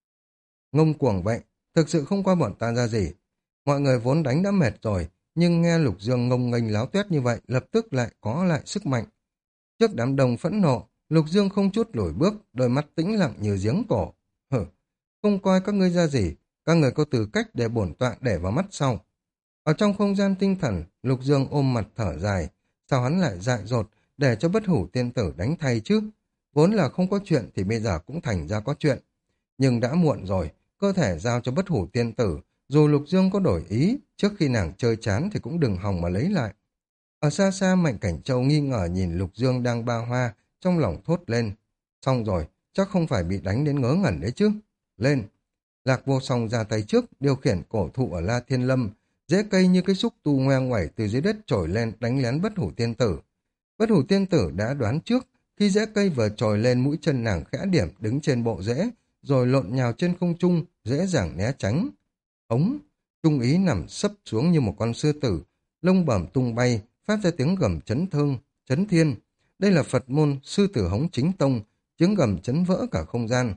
Ngông cuồng vậy, thực sự không qua bọn ta ra gì. Mọi người vốn đánh đã mệt rồi, nhưng nghe Lục Dương ngông nghênh láo tuét như vậy, lập tức lại có lại sức mạnh. Trước đám đông phẫn nộ, Lục Dương không chút lùi bước, đôi mắt tĩnh lặng như giếng cổ. Hử, không coi các ngươi ra gì, các người có tư cách để bổn tọa để vào mắt sau. Ở trong không gian tinh thần, Lục Dương ôm mặt thở dài, sao hắn lại dại dột để cho Bất Hủ Tiên Tử đánh thay chứ? Vốn là không có chuyện thì bây giờ cũng thành ra có chuyện. Nhưng đã muộn rồi, cơ thể giao cho Bất Hủ Tiên Tử, dù Lục Dương có đổi ý, trước khi nàng chơi chán thì cũng đừng hòng mà lấy lại. Ở xa xa Mạnh Cảnh Châu nghi ngờ nhìn Lục Dương đang ba hoa, trong lòng thốt lên. Xong rồi, chắc không phải bị đánh đến ngớ ngẩn đấy chứ. Lên! Lạc Vô Song ra tay trước, điều khiển cổ thụ ở La Thiên Lâm, rễ cây như cái xúc tu ngoe ngoẩy từ dưới đất trồi lên đánh lén Bất Hủ Tiên Tử. Bất Hủ Tiên Tử đã đoán trước, khi rễ cây vừa trồi lên mũi chân nàng khẽ điểm đứng trên bộ rễ, rồi lộn nhào trên không trung, dễ dàng né tránh. Ống, Trung Ý nằm sấp xuống như một con sư tử, lông bẩm tung bay, phát ra tiếng gầm chấn thương, chấn thiên. Đây là Phật môn sư tử hống chính tông, tiếng gầm chấn vỡ cả không gian.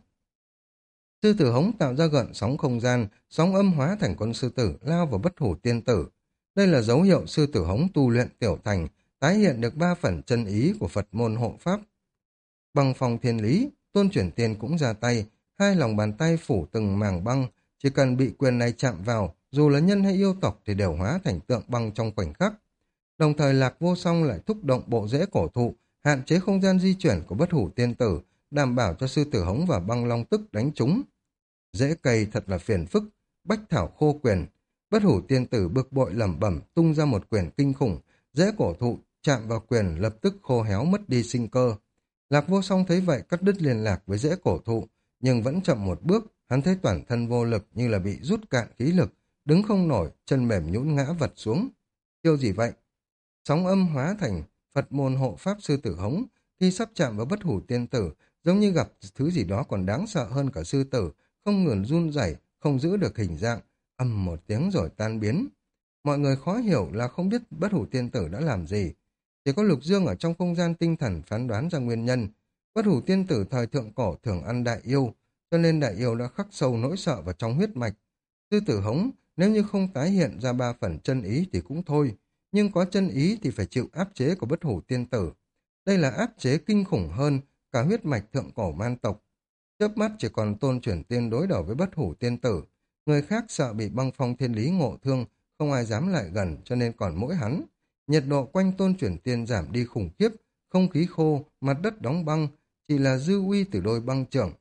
Sư tử hống tạo ra gợn sóng không gian, sóng âm hóa thành con sư tử lao vào Bất Hủ Tiên Tử. Đây là dấu hiệu sư tử hống tu luyện tiểu thành, tái hiện được 3 phần chân ý của Phật môn hộ pháp. Bằng phòng thiên lý, Tôn Chuyển Tiên cũng ra tay, hai lòng bàn tay phủ từng màng băng, chỉ cần bị quyền này chạm vào, dù là nhân hay yêu tộc thì đều hóa thành tượng băng trong khoảnh khắc. Đồng thời Lạc Vô Song lại thúc động bộ rễ cổ thụ, hạn chế không gian di chuyển của Bất Hủ Tiên Tử, đảm bảo cho sư tử hống và băng long tức đánh trúng. Rễ cây thật là phiền phức, bách thảo khô quyền. Bất Hủ Tiên Tử bực bội lẩm bẩm tung ra một quyền kinh khủng, rễ cổ thụ chạm vào quyền lập tức khô héo mất đi sinh cơ. Lạc Vô Song thấy vậy cắt đứt liên lạc với rễ cổ thụ, nhưng vẫn chậm một bước, hắn thấy toàn thân vô lực như là bị rút cạn khí lực, đứng không nổi, chân mềm nhũn ngã vật xuống. Chiêu gì vậy? Sóng âm hóa thành Phật môn hộ pháp sư tử hống, khi sắp chạm vào Bất Hủ Tiên Tử, giống như gặp thứ gì đó còn đáng sợ hơn cả sư tử, không ngừng run rẩy, không giữ được hình dạng, ầm một tiếng rồi tan biến. Mọi người khó hiểu là không biết Bất Hủ Tiên Tử đã làm gì. Chỉ có Lục Dương ở trong không gian tinh thần phán đoán ra nguyên nhân. Bất Hủ Tiên Tử thời thượng cổ thường ăn đại yêu, cho nên đại yêu đã khắc sâu nỗi sợ vào trong huyết mạch. Sư tử hống, nếu như không tái hiện ra 3 phần chân ý thì cũng thôi, nhưng có chân ý thì phải chịu áp chế của Bất Hủ Tiên Tử. Đây là áp chế kinh khủng hơn cả huyết mạch thượng cổ man tộc. Chớp mắt chỉ còn Tôn Chuyển Tiên đối đầu với Bất Hủ Tiên Tử. Người khác sợ bị băng phong thiên lý ngộ thương, không ai dám lại gần cho nên còn mỗi hắn. Nhiệt độ quanh Tôn Chuyển Tiên giảm đi khủng khiếp, không khí khô, mặt đất đóng băng, chỉ là dư uy từ đôi băng trưởng.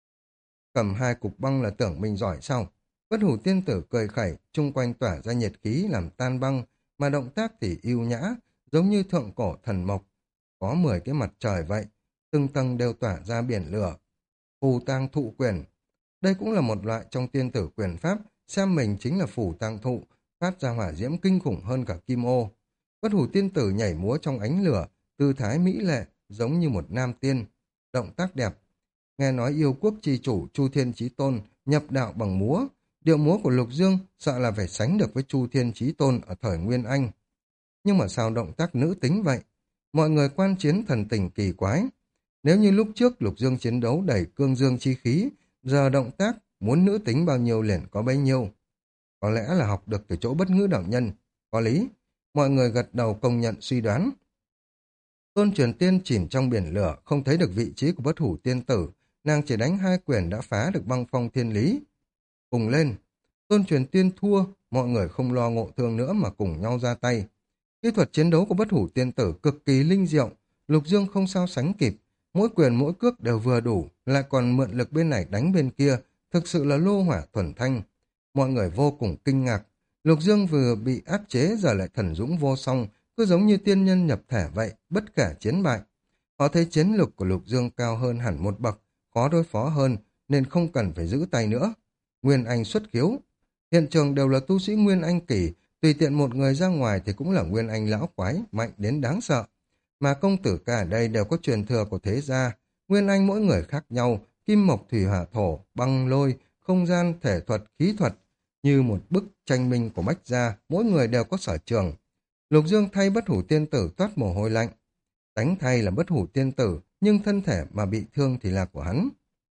Cầm 2 cục băng là tưởng mình giỏi sao? Bất Hủ Tiên Tử cười khẩy, chung quanh tỏa ra nhiệt khí làm tan băng, mà động tác thì yêu nhã, giống như thượng cổ thần mộc. Có 10 cái mặt trời vậy, từng tầng đều tỏa ra biển lửa. Phù tang thụ quyền. Đây cũng là một loại trong tiên tử quyền pháp, xem mình chính là phù tang thụ, phát ra hỏa diễm kinh khủng hơn cả kim ô. Bất Hủ Tiên Tử nhảy múa trong ánh lửa, tư thái mỹ lệ, giống như một nam tiên. Động tác đẹp. Nghe nói yêu quốc chi chủ Chu Thiên Chí Tôn nhập đạo bằng múa. Điệu múa của Lục Dương sợ là phải sánh được với Chu Thiên Chí Tôn ở thời Nguyên Anh. Nhưng mà sao động tác nữ tính vậy? Mọi người quan chiến thần tình kỳ quái. Nếu như lúc trước Lục Dương chiến đấu đầy cương dương chi khí, giờ động tác muốn nữ tính bao nhiêu liền có bấy nhiêu. Có lẽ là học được từ chỗ bất ngữ đạo nhân. Có lý. Mọi người gật đầu công nhận suy đoán. Tôn Truyền Tiên chìm trong biển lửa, không thấy được vị trí của bất hủ tiên tử. Nàng chỉ đánh 2 quyền đã phá được băng phong thiên lý. Cùng lên. Tôn Truyền Tiên thua, mọi người không lo ngộ thương nữa mà cùng nhau ra tay. Kỹ thuật chiến đấu của bất hủ tiên tử cực kỳ linh diệu, Lục Dương không sao sánh kịp. Mỗi quyền mỗi cước đều vừa đủ, lại còn mượn lực bên này đánh bên kia, thực sự là lô hỏa thuần thanh. Mọi người vô cùng kinh ngạc. Lục Dương vừa bị áp chế giờ lại thần dũng vô song, cứ giống như tiên nhân nhập thể vậy, bất kể chiến bại. Họ thấy chiến lực của Lục Dương cao hơn hẳn một bậc, khó đối phó hơn, nên không cần phải giữ tay nữa. Nguyên Anh xuất khiếu. Hiện trường đều là tu sĩ Nguyên Anh kỳ, tùy tiện một người ra ngoài thì cũng là Nguyên Anh lão quái, mạnh đến đáng sợ. Mà công tử cả ở đây đều có truyền thừa của thế gia. Nguyên Anh mỗi người khác nhau, kim mộc thủy hỏa thổ, băng lôi, không gian, thể thuật, khí thuật. Như một bức tranh minh của Bách gia, mỗi người đều có sở trường. Lục Dương thay bất hủ tiên tử toát mồ hôi lạnh. Đánh thay là bất hủ tiên tử, nhưng thân thể mà bị thương thì là của hắn.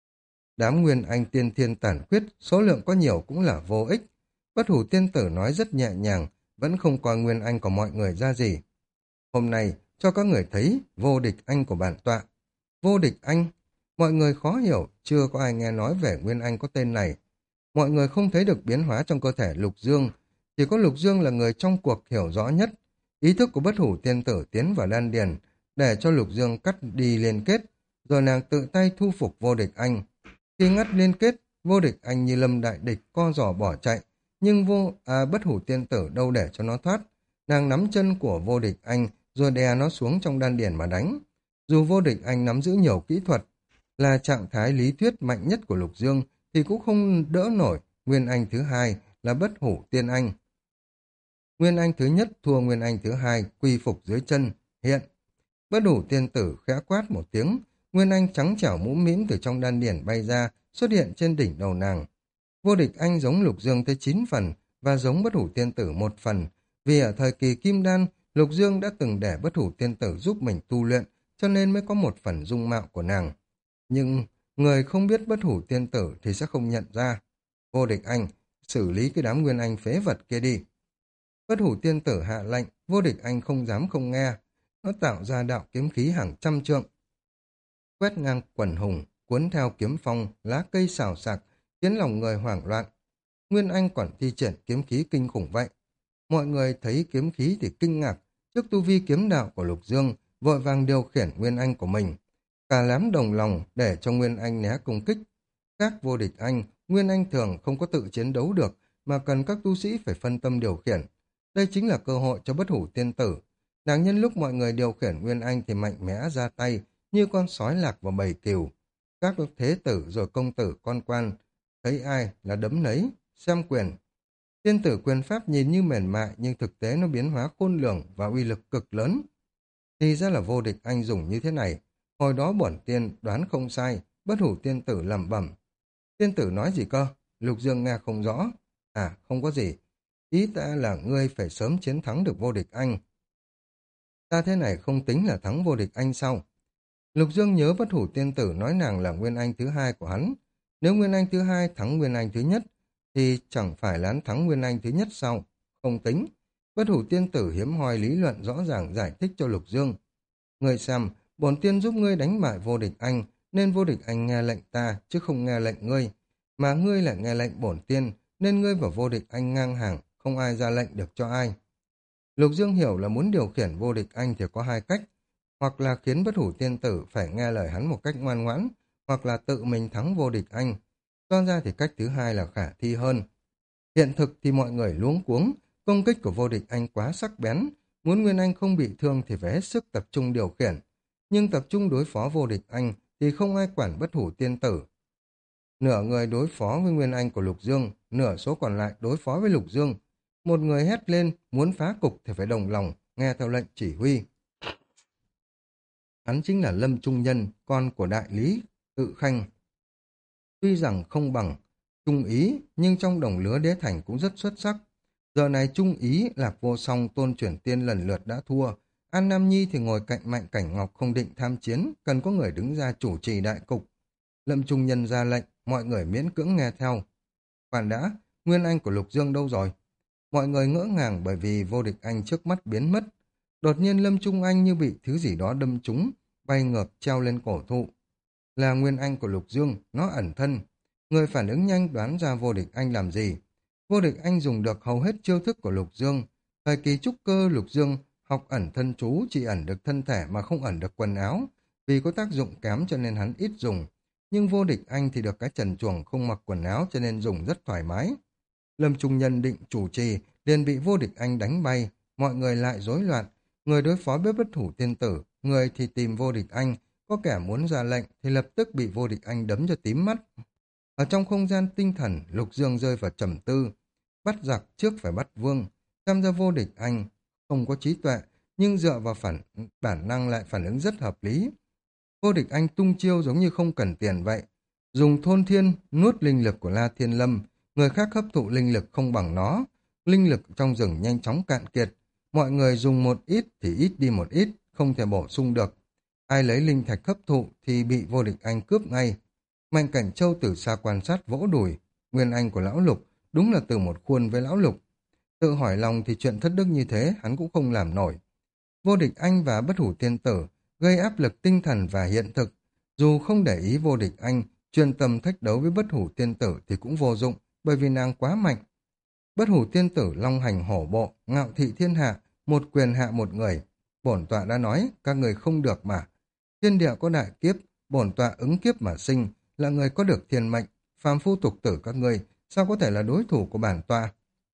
Đám Nguyên Anh tiên thiên tàn khuyết, số lượng có nhiều cũng là vô ích. Bất hủ tiên tử nói rất nhẹ nhàng, vẫn không coi Nguyên Anh của mọi người ra gì. Hôm nay, cho các người thấy vô địch anh của bản tọa. Vô địch anh, mọi người khó hiểu, chưa có ai nghe nói về Nguyên Anh có tên này. Mọi người không thấy được biến hóa trong cơ thể Lục Dương, chỉ có Lục Dương là người trong cuộc hiểu rõ nhất. Ý thức của bất hủ tiên tử tiến vào đan điền, để cho Lục Dương cắt đi liên kết, rồi nàng tự tay thu phục vô địch anh. Khi ngắt liên kết, vô địch anh như lâm đại địch co giò bỏ chạy, nhưng bất hủ tiên tử đâu để cho nó thoát. Nàng nắm chân của vô địch anh, rồi đè nó xuống trong đan điền mà đánh. Dù vô địch anh nắm giữ nhiều kỹ thuật, là trạng thái lý thuyết mạnh nhất của Lục Dương, thì cũng không đỡ nổi Nguyên Anh thứ hai là bất hủ tiên anh. Nguyên Anh thứ nhất thua Nguyên Anh thứ hai, quy phục dưới chân, hiện. Bất hủ tiên tử khẽ quát một tiếng, Nguyên Anh trắng trẻo mũm mĩm từ trong đan điển bay ra, xuất hiện trên đỉnh đầu nàng. Vô địch anh giống Lục Dương tới 9 phần, và giống bất hủ tiên tử 1 phần, vì ở thời kỳ kim đan, Lục Dương đã từng để bất hủ tiên tử giúp mình tu luyện, cho nên mới có 1 phần dung mạo của nàng. Nhưng người không biết bất hủ tiên tử thì sẽ không nhận ra. Vô địch anh, xử lý cái đám Nguyên Anh phế vật kia đi. Bất hủ tiên tử hạ lệnh, vô địch anh không dám không nghe. Nó tạo ra đạo kiếm khí hàng trăm trượng. Quét ngang quần hùng, cuốn theo kiếm phong, lá cây xào xạc, khiến lòng người hoảng loạn. Nguyên Anh còn thi triển kiếm khí kinh khủng vậy. Mọi người thấy kiếm khí thì kinh ngạc, trước tu vi kiếm đạo của Lục Dương, vội vàng điều khiển Nguyên Anh của mình. Cả đám đồng lòng để cho Nguyên Anh né công kích. Các vô địch anh, Nguyên Anh thường không có tự chiến đấu được, mà cần các tu sĩ phải phân tâm điều khiển. Đây chính là cơ hội cho bất hủ tiên tử. Nàng nhân lúc mọi người điều khiển Nguyên Anh thì mạnh mẽ ra tay, như con sói lạc vào bầy cừu. Các thế tử rồi công tử con quan, thấy ai là đấm nấy, xem quyền. Tiên tử quyền pháp nhìn như mềm mại nhưng thực tế nó biến hóa khôn lường và uy lực cực lớn. Thì ra là vô địch anh dùng như thế này. Hồi đó bổn tiên đoán không sai, bất hủ tiên tử lẩm bẩm. Tiên tử nói gì cơ? Lục Dương nghe không rõ. À, không có gì. Ý ta là ngươi phải sớm chiến thắng được vô địch anh. Ta thế này không tính là thắng vô địch anh sao? Lục Dương nhớ bất hủ tiên tử nói nàng là Nguyên Anh thứ hai của hắn. Nếu Nguyên Anh thứ hai thắng Nguyên Anh thứ nhất, thì chẳng phải là hắn thắng Nguyên Anh thứ nhất sao? Không tính. Bất hủ tiên tử hiếm hoi lý luận rõ ràng giải thích cho Lục Dương. Ngươi xem, bổn tiên giúp ngươi đánh bại vô địch anh, nên vô địch anh nghe lệnh ta, chứ không nghe lệnh ngươi. Mà ngươi lại nghe lệnh bổn tiên, nên ngươi và vô địch anh ngang hàng, không ai ra lệnh được cho ai. Lục Dương hiểu là muốn điều khiển vô địch anh thì có 2 cách, hoặc là khiến bất hủ tiên tử phải nghe lời hắn một cách ngoan ngoãn, hoặc là tự mình thắng vô địch anh. Do ra thì cách thứ hai là khả thi hơn. Hiện thực thì mọi người luống cuống, công kích của vô địch anh quá sắc bén, muốn Nguyên Anh không bị thương thì phải hết sức tập trung điều khiển. Nhưng tập trung đối phó vô địch anh thì không ai quản bất hủ tiên tử. Nửa người đối phó với Nguyên Anh của Lục Dương, nửa số còn lại đối phó với Lục Dương. Một người hét lên, muốn phá cục thì phải đồng lòng, nghe theo lệnh chỉ huy. Hắn chính là Lâm Trung Nhân, con của đại lý, Tự Khanh. Tuy rằng không bằng Trung Ý, nhưng trong đồng lứa đế thành cũng rất xuất sắc. Giờ này Trung Ý, Lạc Vô Song, Tôn Chuyển Tiên lần lượt đã thua, An Nam Nhi thì ngồi cạnh Mạnh Cảnh Ngọc không định tham chiến, cần có người đứng ra chủ trì đại cục. Lâm Trung Nhân ra lệnh, mọi người miễn cưỡng nghe theo. Khoan đã, Nguyên Anh của Lục Dương đâu rồi? Mọi người ngỡ ngàng bởi vì vô địch anh trước mắt biến mất. Đột nhiên Lâm Trung Anh như bị thứ gì đó đâm trúng, bay ngược treo lên cổ thụ. Là Nguyên Anh của Lục Dương, nó ẩn thân. Người phản ứng nhanh đoán ra vô địch anh làm gì. Vô địch anh dùng được hầu hết chiêu thức của Lục Dương. Thời kỳ trúc cơ Lục Dương học ẩn thân chú chỉ ẩn được thân thể mà không ẩn được quần áo. Vì có tác dụng kém cho nên hắn ít dùng. Nhưng vô địch anh thì được cái trần truồng không mặc quần áo cho nên dùng rất thoải mái. Lâm Trung Nhân định chủ trì, liền bị vô địch anh đánh bay, mọi người lại rối loạn, người đối phó với bất thủ tiên tử, người thì tìm vô địch anh, có kẻ muốn ra lệnh thì lập tức bị vô địch anh đấm cho tím mắt. Ở trong không gian tinh thần, Lục Dương rơi vào trầm tư, bắt giặc trước phải bắt vương, tham gia vô địch anh, không có trí tuệ, nhưng dựa vào bản năng lại phản ứng rất hợp lý. Vô địch anh tung chiêu giống như không cần tiền vậy, dùng thôn thiên nuốt linh lực của La Thiên Lâm, người khác hấp thụ linh lực không bằng nó, linh lực trong rừng nhanh chóng cạn kiệt, mọi người dùng một ít thì ít đi một ít, không thể bổ sung được. Ai lấy linh thạch hấp thụ thì bị vô địch anh cướp ngay. Mạnh Cảnh Châu từ xa quan sát vỗ đùi, Nguyên Anh của Lão Lục đúng là từ một khuôn với Lão Lục. Tự hỏi lòng thì chuyện thất đức như thế hắn cũng không làm nổi. Vô địch anh và bất hủ tiên tử gây áp lực tinh thần và hiện thực. Dù không để ý vô địch anh, chuyên tâm thách đấu với bất hủ tiên tử thì cũng vô dụng, bởi vì nàng quá mạnh. Bất hủ tiên tử long hành hổ bộ, ngạo thị thiên hạ, một quyền hạ một người. Bổn tọa đã nói, các người không được mà. Thiên địa có đại kiếp, bổn tọa ứng kiếp mà sinh, là người có được thiên mệnh, phàm phu tục tử các ngươi, sao có thể là đối thủ của bản tọa?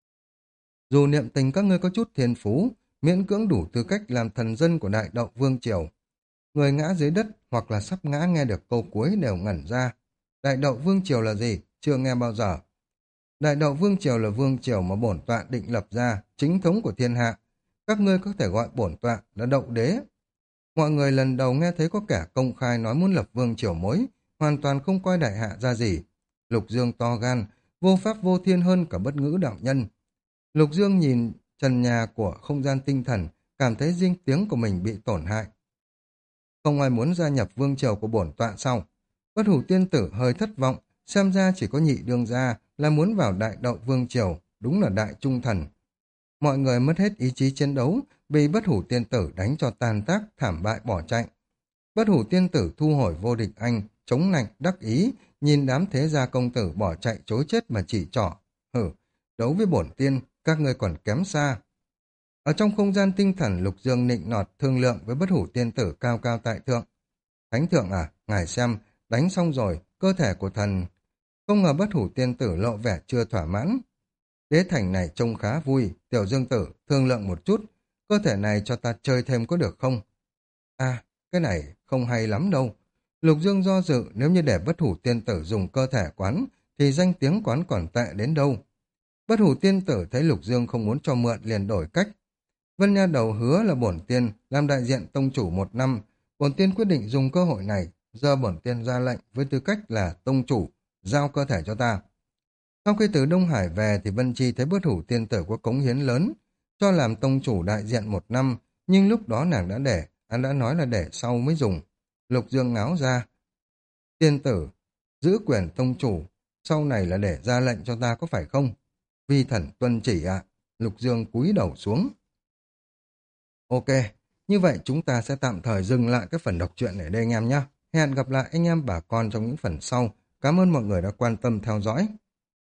Dù niệm tình các ngươi có chút thiên phú, miễn cưỡng đủ tư cách làm thần dân của đại đậu vương triều. Người ngã dưới đất hoặc là sắp ngã nghe được câu cuối đều ngẩn ra. Đại đậu vương triều là gì? Chưa nghe bao giờ. Đại đậu vương triều là vương triều mà bổn tọa định lập ra, chính thống của thiên hạ. Các ngươi có thể gọi bổn tọa là đậu đế. Mọi người lần đầu nghe thấy có kẻ công khai nói muốn lập vương triều mới, hoàn toàn không coi đại hạ ra gì. Lục Dương to gan, vô pháp vô thiên hơn cả bất ngữ đạo nhân. Lục Dương nhìn trần nhà của không gian tinh thần, cảm thấy riêng tiếng của mình bị tổn hại. Không ai muốn gia nhập vương triều của bổn tọa sau. Bất hủ tiên tử hơi thất vọng, xem ra chỉ có nhị đương gia là muốn vào đại đậu vương triều, đúng là đại trung thần. Mọi người mất hết ý chí chiến đấu, bị bất hủ tiên tử đánh cho tàn tác, thảm bại bỏ chạy. Bất hủ tiên tử thu hồi vô địch anh, chống nạnh, đắc ý, nhìn đám thế gia công tử bỏ chạy chối chết mà chỉ trỏ. Hử, đấu với bổn tiên, các ngươi còn kém xa. Ở trong không gian tinh thần, Lục Dương nịnh nọt thương lượng với bất hủ tiên tử cao cao tại thượng. Thánh thượng à, ngài xem, đánh xong rồi, cơ thể của thần... Không ngờ bất hủ tiên tử lộ vẻ chưa thỏa mãn. Đế thành này trông khá vui, Tiểu Dương tử, thương lượng một chút, cơ thể này cho ta chơi thêm có được không? À, cái này không hay lắm đâu. Lục Dương do dự, nếu như để bất hủ tiên tử dùng cơ thể quán, thì danh tiếng quán còn tệ đến đâu. Bất hủ tiên tử thấy Lục Dương không muốn cho mượn liền đổi cách. Vân Nha Đầu hứa là bổn tiên làm đại diện tông chủ 1 năm, bổn tiên quyết định dùng cơ hội này, giờ bổn tiên ra lệnh với tư cách là tông chủ, giao cơ thể cho ta. Sau khi từ Đông Hải về thì Vân Chi thấy bất hủ tiên tử có cống hiến lớn, cho làm tông chủ đại diện 1 năm, nhưng lúc đó nàng đã nói là để sau mới dùng. Lục Dương ngáo ra. Tiên tử, giữ quyền tông chủ, sau này là để ra lệnh cho ta có phải không? Vi thần tuân chỉ ạ. Lục Dương cúi đầu xuống. Ok, như vậy chúng ta sẽ tạm thời dừng lại cái phần đọc truyện ở đây anh em nhé. Hẹn gặp lại anh em bà con trong những phần sau. Cảm ơn mọi người đã quan tâm theo dõi.